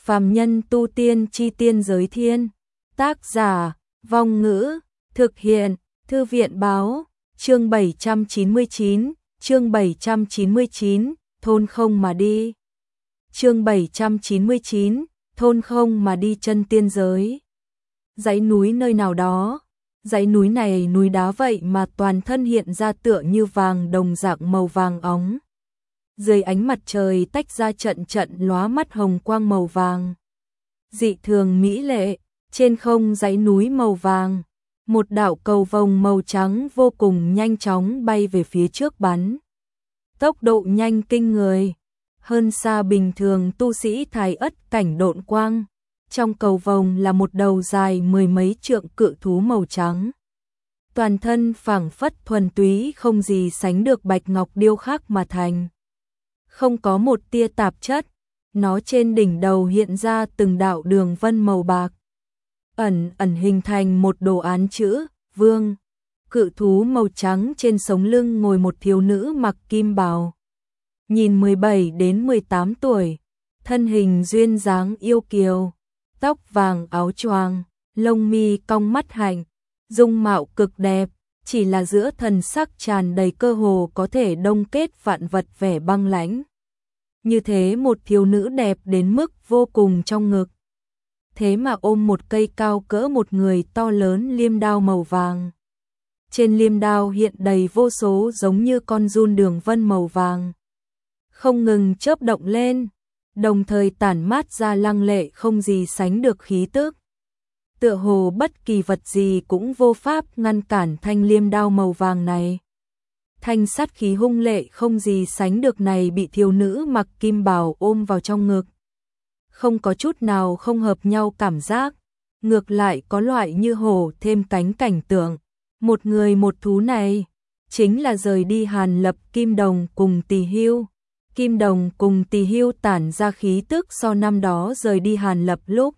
Phàm nhân tu tiên chi tiên giới thiên. Tác giả, Vong Ngữ, thực hiện, Thư viện báo, chương 799, thôn không mà đi. Chương 799, thôn không mà đi chân tiên giới. Dãy núi nơi nào đó, dãy núi này núi đá vậy mà toàn thân hiện ra tựa như vàng đồng dạng màu vàng óng. Dưới ánh mặt trời tách ra trận trận lóa mắt hồng quang màu vàng. Dị thường mỹ lệ, trên không dãy núi màu vàng, một đạo cầu vồng màu trắng vô cùng nhanh chóng bay về phía trước bắn. Tốc độ nhanh kinh người, hơn xa bình thường tu sĩ thái ất cảnh độn quang. Trong cầu vồng là một đầu dài mười mấy trượng cự thú màu trắng. Toàn thân phảng phất thuần túy không gì sánh được bạch ngọc điêu khắc mà thành. Không có một tia tạp chất, nó trên đỉnh đầu hiện ra từng đạo đường vân màu bạc. Ẩn ẩn hình thành một đồ án chữ, vương. Cự thú màu trắng trên sống lưng ngồi một thiếu nữ mặc kim bào. Nhìn 17 đến 18 tuổi, thân hình duyên dáng yêu kiều, tóc vàng áo choàng, lông mi cong mắt hạnh, dung mạo cực đẹp, chỉ là giữa thần sắc tràn đầy cơ hồ có thể đông kết vạn vật vẻ băng lãnh. Như thế một thiếu nữ đẹp đến mức vô cùng trong ngực. Thế mà ôm một cây cao cỡ một người to lớn liêm đao màu vàng. Trên liêm đao hiện đầy vô số giống như con giun đường vân màu vàng. Không ngừng chớp động lên, đồng thời tản mát ra lăng lệ không gì sánh được khí tức. Tựa hồ bất kỳ vật gì cũng vô pháp ngăn cản thanh liêm đao màu vàng này. Thanh sát khí hung lệ không gì sánh được này bị thiếu nữ mặc kim bào ôm vào trong ngực. Không có chút nào không hợp nhau cảm giác, ngược lại có loại như hổ thêm cánh cảnh tượng. Một người một thú này, chính là rời đi Hàn Lập Kim Đồng cùng Tỳ Hưu. Kim Đồng cùng Tỳ Hưu tản ra khí tức so năm đó rời đi Hàn Lập lúc.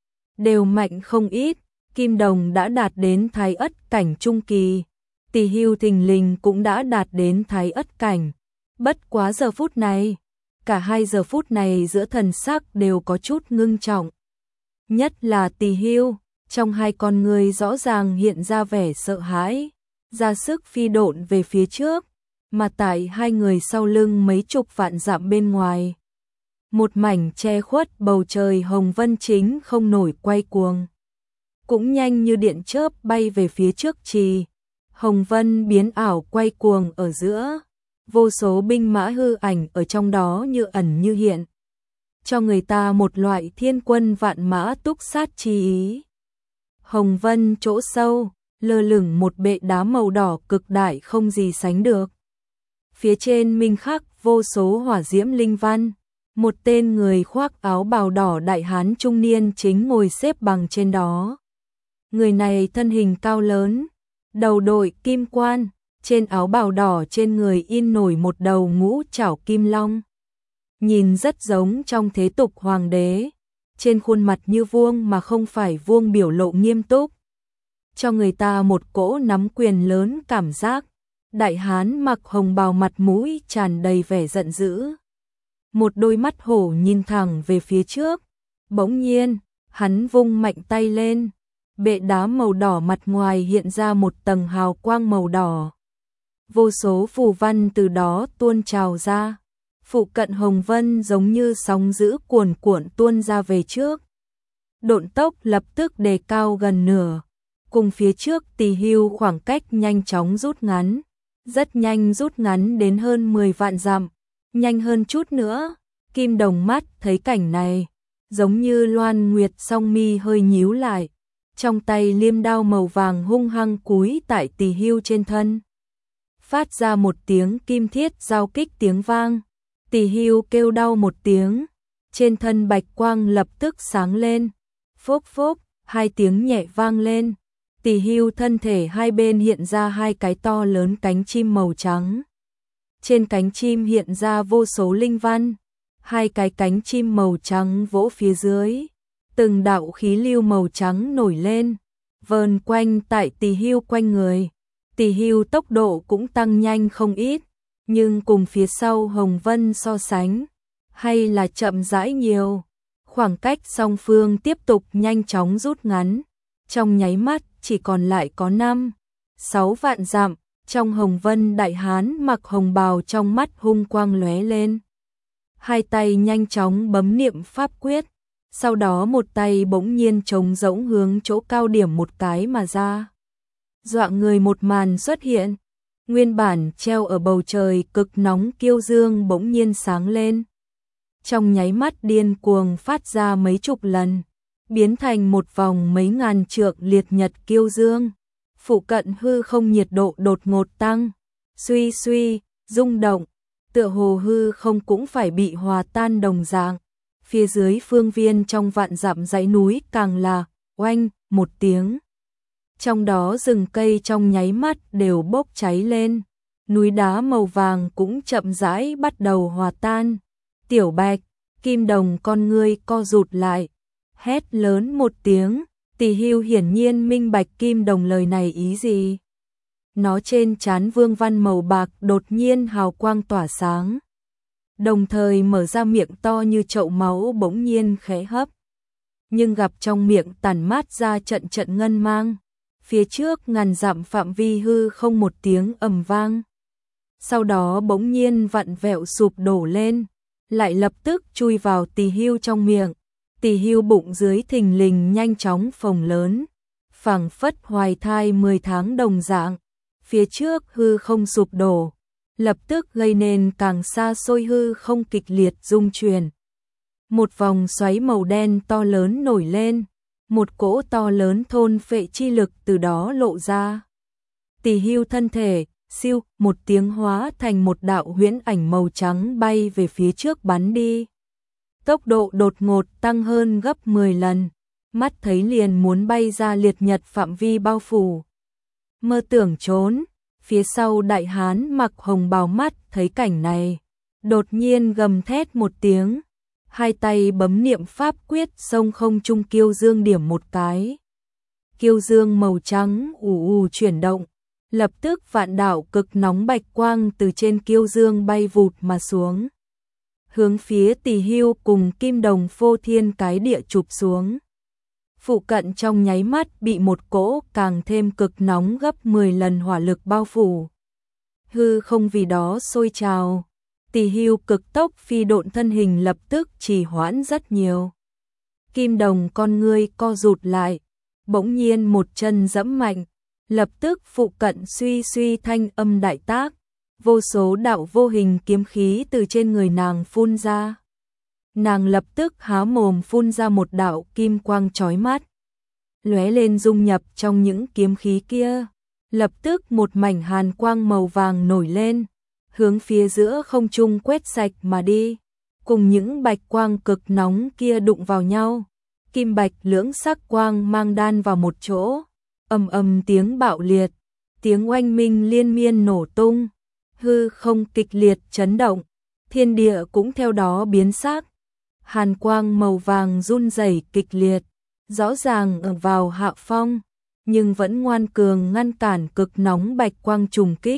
Đều mạnh không ít, Kim Đồng đã đạt đến thái ất cảnh trung kỳ. Tỳ Hưu thình lình cũng đã đạt đến thái ất cảnh. Bất quá giờ phút này, cả hai giờ phút này giữa thần sắc đều có chút ngưng trọng. Nhất là Tỳ Hưu, trong hai con người rõ ràng hiện ra vẻ sợ hãi, ra sức phi độn về phía trước, mà tại hai người sau lưng mấy chục vạn dặm bên ngoài. Một mảnh che khuất bầu trời hồng vân chính không nổi quay cuồng. Cũng nhanh như điện chớp bay về phía trước trì. Hồng vân biến ảo quay cuồng ở giữa, vô số binh mã hư ảnh ở trong đó như ẩn như hiện, cho người ta một loại thiên quân vạn mã túc sát chi ý. Hồng vân chỗ sâu, lơ lửng một bệ đá màu đỏ cực đại không gì sánh được. Phía trên minh khắc vô số hỏa diễm linh văn, một tên người khoác áo bào đỏ đại hán trung niên chính ngồi xếp bằng trên đó. Người này thân hình cao lớn, đầu đội kim quan, trên áo bào đỏ trên người in nổi một đầu ngũ trảo kim long. Nhìn rất giống trong thế tục hoàng đế, trên khuôn mặt như vuông mà không phải vuông biểu lộ nghiêm túc. Cho người ta một cỗ nắm quyền lớn cảm giác. Đại hán mặc hồng bào mặt mũi tràn đầy vẻ giận dữ. Một đôi mắt hổ nhìn thẳng về phía trước. Bỗng nhiên, hắn vung mạnh tay lên. Bệ đá màu đỏ mặt ngoài hiện ra một tầng hào quang màu đỏ. Vô số phù văn từ đó tuôn trào ra. Phụ cận hồng vân giống như sóng dữ cuồn cuộn tuôn ra về trước. Độn tốc lập tức đề cao gần nửa. Cùng phía trước Tỳ Hưu khoảng cách nhanh chóng rút ngắn. Rất nhanh rút ngắn đến hơn 10 vạn dặm. Nhanh hơn chút nữa. Kim Đồng mắt thấy cảnh này, giống như loan nguyệt song mi hơi nhíu lại. Trong tay liêm đao màu vàng hung hăng cúi tại Tỳ Hưu trên thân. Phát ra một tiếng kim thiết giao kích tiếng vang. Tỳ Hưu kêu đau một tiếng. Trên thân bạch quang lập tức sáng lên. Phốc phốc, hai tiếng nhẹ vang lên. Tỳ Hưu thân thể hai bên hiện ra hai cái to lớn cánh chim màu trắng. Trên cánh chim hiện ra vô số linh văn. Hai cái cánh chim màu trắng vỗ phía dưới. Từng đạo khí lưu màu trắng nổi lên, vờn quanh tại Tỳ Hưu quanh người. Tỳ Hưu tốc độ cũng tăng nhanh không ít, nhưng cùng phía sau Hồng Vân so sánh, hay là chậm rãi nhiều. Khoảng cách song phương tiếp tục nhanh chóng rút ngắn, trong nháy mắt chỉ còn lại có 5-6 vạn dặm. Trong Hồng Vân đại hán mặc hồng bào trong mắt hung quang lóe lên. Hai tay nhanh chóng bấm niệm pháp quyết, sau đó một tay bỗng nhiên trống rỗng hướng chỗ cao điểm một cái mà ra. Dọa người một màn xuất hiện, nguyên bản treo ở bầu trời cực nóng kiêu dương bỗng nhiên sáng lên. Trong nháy mắt điên cuồng phát ra mấy chục lần, biến thành một vòng mấy ngàn trượng liệt nhật kiêu dương. Phụ cận hư không nhiệt độ đột ngột tăng, suy suy, rung động, tựa hồ hư không cũng phải bị hòa tan đồng dạng. Phía dưới phương viên trong vạn dặm dãy núi càng là oanh một tiếng. Trong đó rừng cây trong nháy mắt đều bốc cháy lên, núi đá màu vàng cũng chậm rãi bắt đầu hòa tan. Tiểu Bạch, Kim Đồng con ngươi co rụt lại, hét lớn một tiếng. Tỷ Hưu hiển nhiên minh bạch Kim Đồng lời này ý gì. Nó trên trán vương văn màu bạc đột nhiên hào quang tỏa sáng, đồng thời mở ra miệng to như chậu máu bỗng nhiên khẽ hấp. Nhưng gặp trong miệng tản mát ra trận trận ngân mang, phía trước ngàn dặm phạm vi hư không một tiếng ầm vang. Sau đó bỗng nhiên vặn vẹo sụp đổ lên, lại lập tức chui vào Tỷ Hưu trong miệng. Tỷ Hưu bụng dưới thình lình nhanh chóng phồng lớn, phảng phất hoài thai 10 tháng đồng dạng. Phía trước hư không sụp đổ, lập tức gây nên càng xa xôi hư không kịch liệt rung chuyển. Một vòng xoáy màu đen to lớn nổi lên, một cỗ to lớn thôn phệ chi lực từ đó lộ ra. Tỷ Hưu thân thể, siêu, một tiếng hóa thành một đạo huyễn ảnh màu trắng bay về phía trước bắn đi. Tốc độ đột ngột tăng hơn gấp 10 lần, mắt thấy liền muốn bay ra liệt nhật phạm vi bao phủ. Mơ tưởng trốn, phía sau đại hán mặc hồng bào mắt thấy cảnh này, đột nhiên gầm thét một tiếng, hai tay bấm niệm pháp quyết xông không trung kiêu dương điểm một cái. Kiêu dương màu trắng ù ù chuyển động, lập tức vạn đạo cực nóng bạch quang từ trên kiêu dương bay vụt mà xuống, hướng phía Tỷ Hưu cùng Kim Đồng phô thiên cái địa chụp xuống. Phụ cận trong nháy mắt bị một cỗ càng thêm cực nóng gấp 10 lần hỏa lực bao phủ. Hư không vì đó sôi trào, Tỷ Hưu cực tốc phi độn thân hình lập tức trì hoãn rất nhiều. Kim Đồng con ngươi co rụt lại, bỗng nhiên một chân giẫm mạnh, lập tức phụ cận suy suy thanh âm đại tác. Vô số đạo vô hình kiếm khí từ trên người nàng phun ra. Nàng lập tức há mồm phun ra một đạo kim quang chói mắt, lóe lên dung nhập trong những kiếm khí kia. Lập tức một mảnh hàn quang màu vàng nổi lên, hướng phía giữa không trung quét sạch mà đi, cùng những bạch quang cực nóng kia đụng vào nhau. Kim bạch lưỡng sắc quang mang đan vào một chỗ, ầm ầm tiếng bạo liệt, tiếng oanh minh liên miên nổ tung. Hư không kịch liệt chấn động, thiên địa cũng theo đó biến sắc. Hàn quang màu vàng run rẩy kịch liệt, rõ ràng ở vào hạ phong, nhưng vẫn ngoan cường ngăn cản cực nóng bạch quang trùng kích.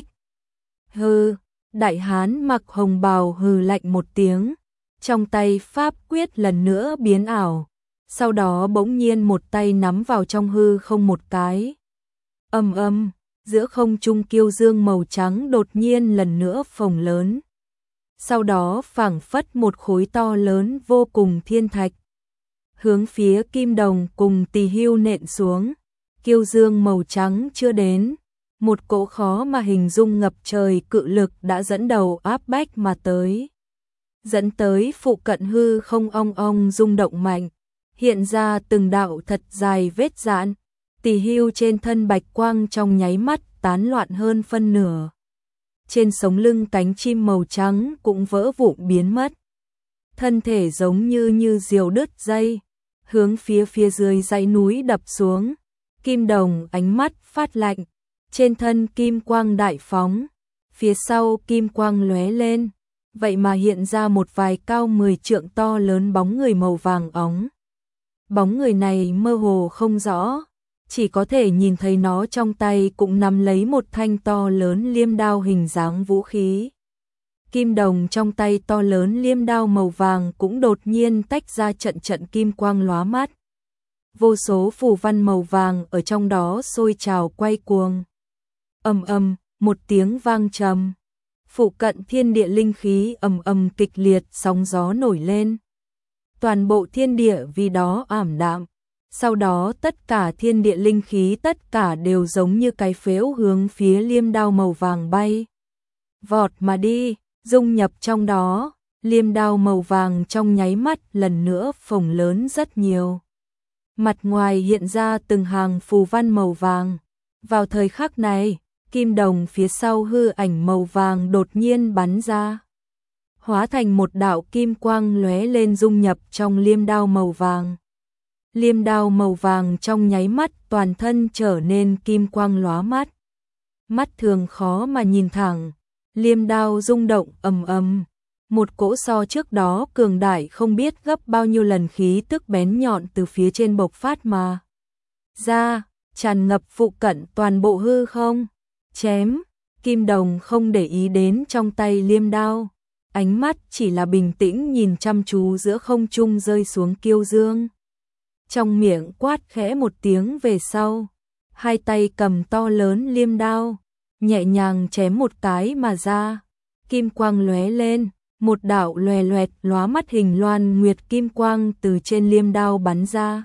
Hư, đại hán mặc hồng bào hừ lạnh một tiếng, trong tay pháp quyết lần nữa biến ảo, sau đó bỗng nhiên một tay nắm vào trong hư không một cái. Ầm ầm, giữa không trung kiêu dương màu trắng đột nhiên lần nữa phồng lớn. Sau đó phảng phất một khối to lớn vô cùng thiên thạch, hướng phía Kim Đồng cùng Tỷ Hưu nện xuống. Kiêu dương màu trắng chưa đến, một cỗ khó mà hình dung ngập trời cự lực đã dẫn đầu áp bách mà tới, dẫn tới phụ cận hư không ong ong rung động mạnh, hiện ra từng đạo thật dài vết rạn. Tỷ Hưu trên thân bạch quang trong nháy mắt tán loạn hơn phân nửa, trên sống lưng cánh chim màu trắng cũng vỡ vụn biến mất, thân thể giống như diều đứt dây, hướng phía dưới dãy núi đập xuống. Kim Đồng ánh mắt phát lạnh, trên thân kim quang đại phóng, phía sau kim quang lóe lên, vậy mà hiện ra một vài cao 10 trượng to lớn bóng người màu vàng óng. Bóng người này mơ hồ không rõ, chỉ có thể nhìn thấy nó trong tay cũng nắm lấy một thanh to lớn liêm đao hình dáng vũ khí. Kim đồng trong tay to lớn liêm đao màu vàng cũng đột nhiên tách ra trận trận kim quang lóa mắt. Vô số phù văn màu vàng ở trong đó sôi trào quay cuồng. Ầm ầm, một tiếng vang trầm. Phụ cận thiên địa linh khí ầm ầm kịch liệt, sóng gió nổi lên. Toàn bộ thiên địa vì đó ảm đạm. Sau đó tất cả thiên địa linh khí tất cả đều giống như cái phễu hướng phía liêm đao màu vàng bay. Vọt mà đi, dung nhập trong đó, liêm đao màu vàng trong nháy mắt lần nữa phồng lớn rất nhiều. Mặt ngoài hiện ra từng hàng phù văn màu vàng. Vào thời khắc này, kim đồng phía sau hư ảnh màu vàng đột nhiên bắn ra. Hóa thành một đạo kim quang lóe lên dung nhập trong liêm đao màu vàng. Liêm đao màu vàng trong nháy mắt toàn thân trở nên kim quang lóa mắt. Mắt thường khó mà nhìn thẳng, liêm đao rung động ầm ầm. Một cỗ so trước đó cường đại không biết gấp bao nhiêu lần khí tức bén nhọn từ phía trên bộc phát mà ra, tràn ngập phụ cận toàn bộ hư không. Chém, kim đồng không để ý đến trong tay liêm đao, ánh mắt chỉ là bình tĩnh nhìn chăm chú giữa không trung rơi xuống kiêu dương. Trong miệng quát khẽ một tiếng về sau, hai tay cầm to lớn liêm đao, nhẹ nhàng chém một cái mà ra, kim quang lóe lên, một đạo loè loẹt lóa mắt hình loan nguyệt kim quang từ trên liêm đao bắn ra.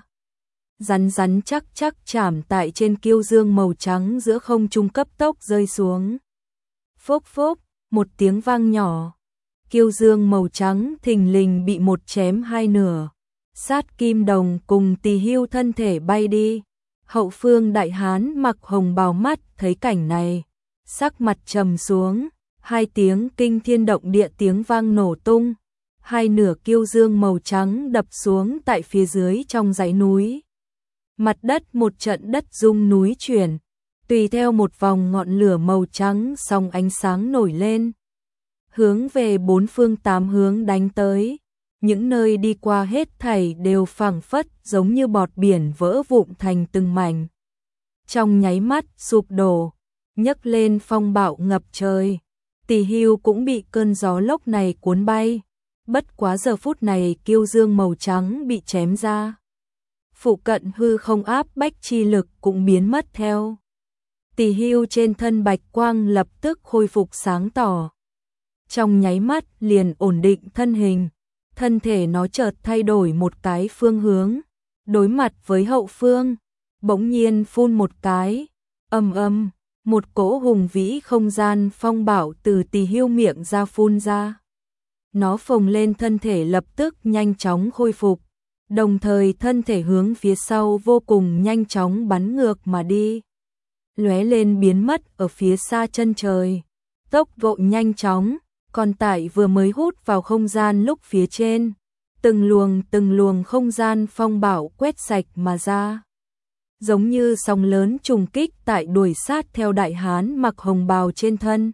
Rắn rắn chắc chắc chạm tại trên kiêu dương màu trắng giữa không trung cấp tốc rơi xuống. Phốc phốc, một tiếng vang nhỏ, kiêu dương màu trắng thình lình bị một chém hai nửa. Sát kim đồng cùng Tỳ Hưu thân thể bay đi. Hậu phương đại hán mặc hồng bào mắt thấy cảnh này, sắc mặt trầm xuống, hai tiếng kinh thiên động địa tiếng vang nổ tung, hai nửa kiêu dương màu trắng đập xuống tại phía dưới trong dãy núi. Mặt đất một trận đất rung núi chuyển, tùy theo một vòng ngọn lửa màu trắng song ánh sáng nổi lên, hướng về bốn phương tám hướng đánh tới. Những nơi đi qua hết thảy đều phảng phất giống như bọt biển vỡ vụn thành từng mảnh. Trong nháy mắt sụp đổ, nhấc lên phong bạo ngập trời. Tỳ Hưu cũng bị cơn gió lốc này cuốn bay. Bất quá giờ phút này kiêu dương màu trắng bị chém ra. Phụ cận hư không áp bách chi lực cũng biến mất theo. Tỳ Hưu trên thân bạch quang lập tức khôi phục sáng tỏ. Trong nháy mắt liền ổn định thân hình. Thân thể nó chợt thay đổi một cái phương hướng, đối mặt với hậu phương, bỗng nhiên phun một cái, ầm ầm, một cỗ hùng vĩ không gian phong bạo từ Tỳ Hưu miệng ra phun ra. Nó phồng lên thân thể lập tức nhanh chóng khôi phục, đồng thời thân thể hướng phía sau vô cùng nhanh chóng bắn ngược mà đi. Lóe lên biến mất ở phía xa chân trời, tốc độ nhanh chóng. Còn tại vừa mới hút vào không gian lúc phía trên, từng luồng không gian phong bạo quét sạch mà ra. Giống như sóng lớn trùng kích tại đuổi sát theo đại hán mặc hồng bào trên thân.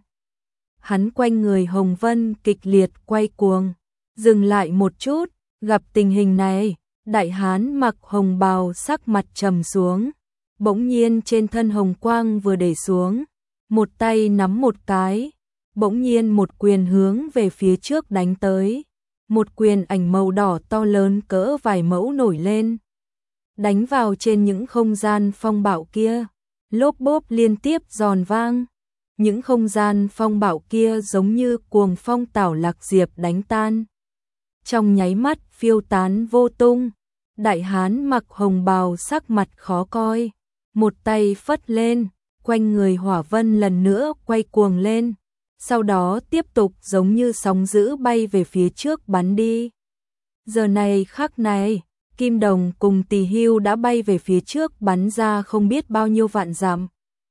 Hắn quanh người hồng vân kịch liệt quay cuồng, dừng lại một chút, gặp tình hình này, đại hán mặc hồng bào sắc mặt trầm xuống, bỗng nhiên trên thân hồng quang vừa để xuống, một tay nắm một cái. Bỗng nhiên một quyền hướng về phía trước đánh tới. Một quyền ảnh màu đỏ to lớn cỡ vài mẫu nổi lên. Đánh vào trên những không gian phong bạo kia. Lốp bốp liên tiếp giòn vang. Những không gian phong bạo kia giống như cuồng phong tảo lạc diệp đánh tan. Trong nháy mắt phiêu tán vô tung. Đại hán mặc hồng bào sắc mặt khó coi. Một tay phất lên, quanh người hỏa vân lần nữa quay cuồng lên. Sau đó tiếp tục giống như sóng dữ bay về phía trước bắn đi. Giờ này khắc này, kim đồng cùng Tỳ Hưu đã bay về phía trước bắn ra không biết bao nhiêu vạn dặm.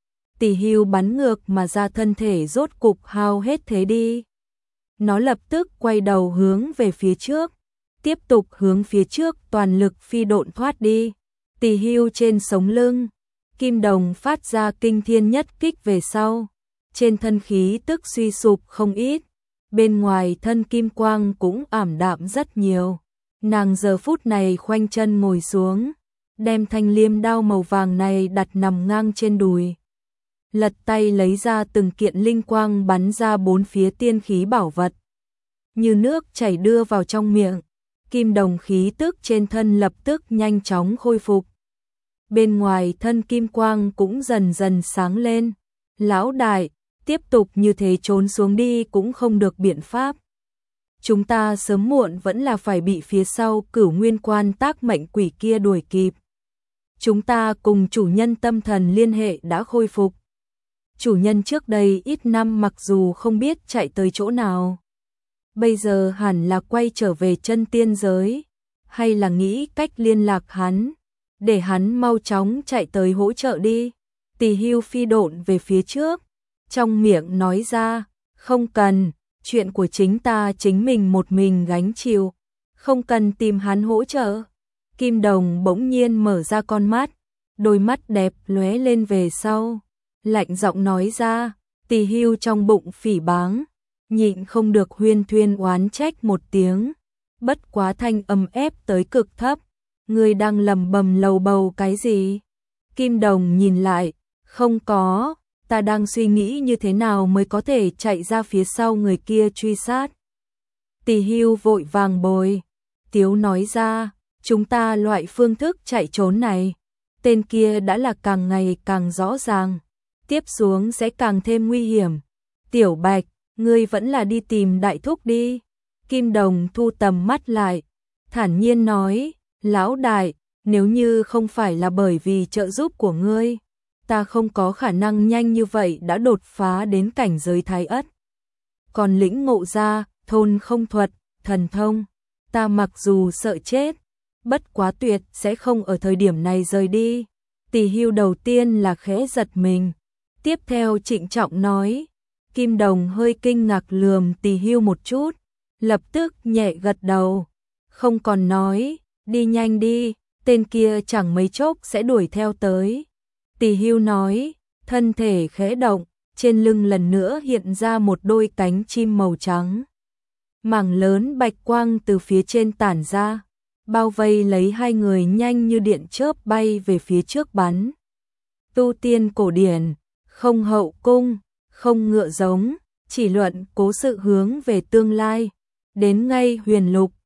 Tỳ Hưu bắn ngược mà ra thân thể rốt cục hao hết thế đi. Nó lập tức quay đầu hướng về phía trước, tiếp tục hướng phía trước toàn lực phi độn thoát đi. Tỳ Hưu trên sống lưng, kim đồng phát ra kinh thiên nhất kích về sau. Trên thân khí tức suy sụp không ít, bên ngoài thân kim quang cũng ảm đạm rất nhiều. Nàng giờ phút này khoanh chân ngồi xuống, đem thanh liêm đao màu vàng này đặt nằm ngang trên đùi. Lật tay lấy ra từng kiện linh quang bắn ra bốn phía tiên khí bảo vật. như nước chảy đưa vào trong miệng. Kim đồng khí tức trên thân lập tức nhanh chóng khôi phục. Bên ngoài thân kim quang cũng dần dần sáng lên. Lão đại, tiếp tục như thế trốn xuống đi cũng không được biện pháp. Chúng ta sớm muộn vẫn là phải bị phía sau Cửu Nguyên Quan tác mệnh quỷ kia đuổi kịp. Chúng ta cùng chủ nhân tâm thần liên hệ đã khôi phục. Chủ nhân trước đây ít năm mặc dù không biết chạy tới chỗ nào, bây giờ hẳn là quay trở về chân tiên giới, hay là nghĩ cách liên lạc hắn, để hắn mau chóng chạy tới hỗ trợ đi. Tỳ Hưu phi độn về phía trước, trong miệng nói ra, không cần, chuyện của chính ta chính mình một mình gánh chịu, không cần tìm hắn hỗ trợ. Kim đồng bỗng nhiên mở ra con mắt, đôi mắt đẹp lóe lên về sau, lạnh giọng nói ra. Tỳ Hưu trong bụng phỉ báng, nhịn không được huyên thuyên oán trách một tiếng, bất quá thanh âm ép tới cực thấp, ngươi đang lầm bầm lầu bầu cái gì? Kim đồng nhìn lại, không có, ta đang suy nghĩ như thế nào mới có thể chạy ra phía sau người kia truy sát. Tỳ Hưu vội vàng bồi tiếu nói ra, chúng ta loại phương thức chạy trốn này, tên kia đã là càng ngày càng rõ ràng, tiếp xuống sẽ càng thêm nguy hiểm. Tiểu Bạch, ngươi vẫn là đi tìm đại thúc đi. Kim đồng thu tầm mắt lại, thản nhiên nói, lão đại, nếu như không phải là bởi vì trợ giúp của ngươi, ta không có khả năng nhanh như vậy đã đột phá đến cảnh giới thái ất. Còn lĩnh ngộ ra, thôn không thuật, thần thông, ta mặc dù sợ chết, bất quá tuyệt sẽ không ở thời điểm này rời đi. Tỳ Hưu đầu tiên là khẽ giật mình, tiếp theo trịnh trọng nói. Kim đồng hơi kinh ngạc lườm Tỳ Hưu một chút, lập tức nhẹ gật đầu, không còn nói, đi nhanh đi, tên kia chẳng mấy chốc sẽ đuổi theo tới. Tỳ Hưu nói, thân thể khẽ động, trên lưng lần nữa hiện ra một đôi cánh chim màu trắng. Mảng lớn bạch quang từ phía trên tản ra, bao vây lấy hai người nhanh như điện chớp bay về phía trước bắn. Tu tiên cổ điển, không hậu cung, không ngựa giống, chỉ luận cố sự hướng về tương lai, đến ngay huyền lục,